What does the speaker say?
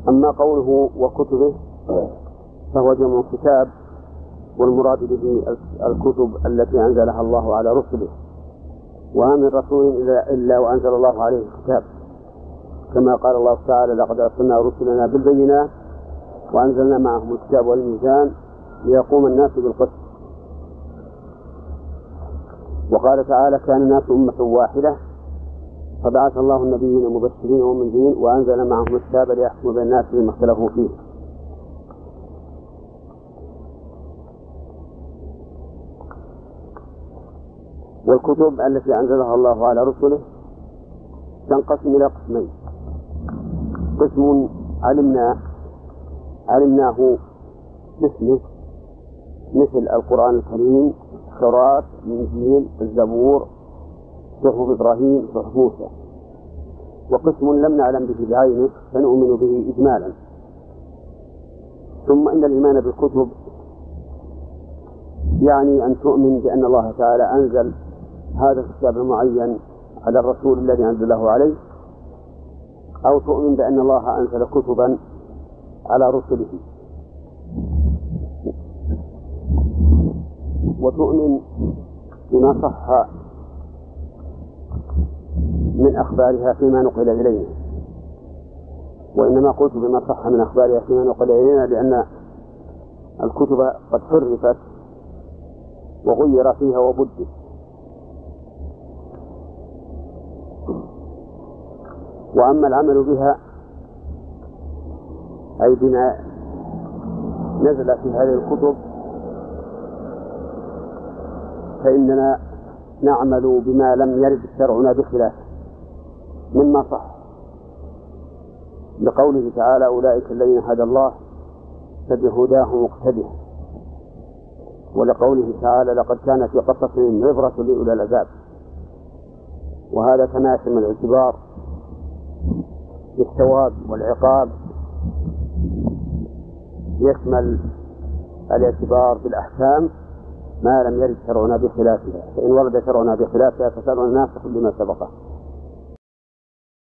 أما قوله وكتبه فهو جمع كتاب، والمراد به الكتب التي أنزلها الله على رسله، وما من رسول إلا وأنزل الله عليه كتاب، كما قال الله تعالى: لقد أرسلنا رسلنا بالبينات وأنزلنا معهم الكتاب والميزان ليقوم الناس بالقسط. وقال تعالى: كان الناس أمة واحدة فبعث الله النبيين مبشرين ومنذرين وأنزل معهم الكتاب ليحكم بين الناس فيما اختلفوا فيه. والكتب التي أنزلها الله على رسله تنقسم إلى قسمين: قسم علمناه باسمه مثل القرآن الكريم، التوراة، الإنجيل، الزبور، صحف إبراهيم، صحف موسى. وقسم لم نعلم به بعينه فنؤمن به إجمالا. ثم إن الإيمان بالكتب يعني أن تؤمن بأن الله تعالى أنزل هذا الكتاب المعين على الرسول الذي أنزله عليه، أو تؤمن بأن الله أنزل كتبا على رسله، وتؤمن بما صح من أخبارها فيما نقل إلينا. وإنما قلت بما صح من أخبارها فيما نقل إلينا لأن الكتب قد حرفت وغير فيها وبدت. وأما العمل بها أي بما نزل في هذه الكتب فإننا نعمل بما لم يرد شرعنا بخلافه مما صح، لقوله تعالى: أولئك الذين هدى الله فبهداه مقتده. ولقوله تعالى: لقد كان في قصصهم عبرة لأولي الألباب. وهذا كما يشمل الاعتبار بالثواب والعقاب يشمل الاعتبار بالأحكام ما لم يرد شرعنا بخلافها، فإن ورد شرعنا بخلافها فشرعنا ناسخ لما سبقه.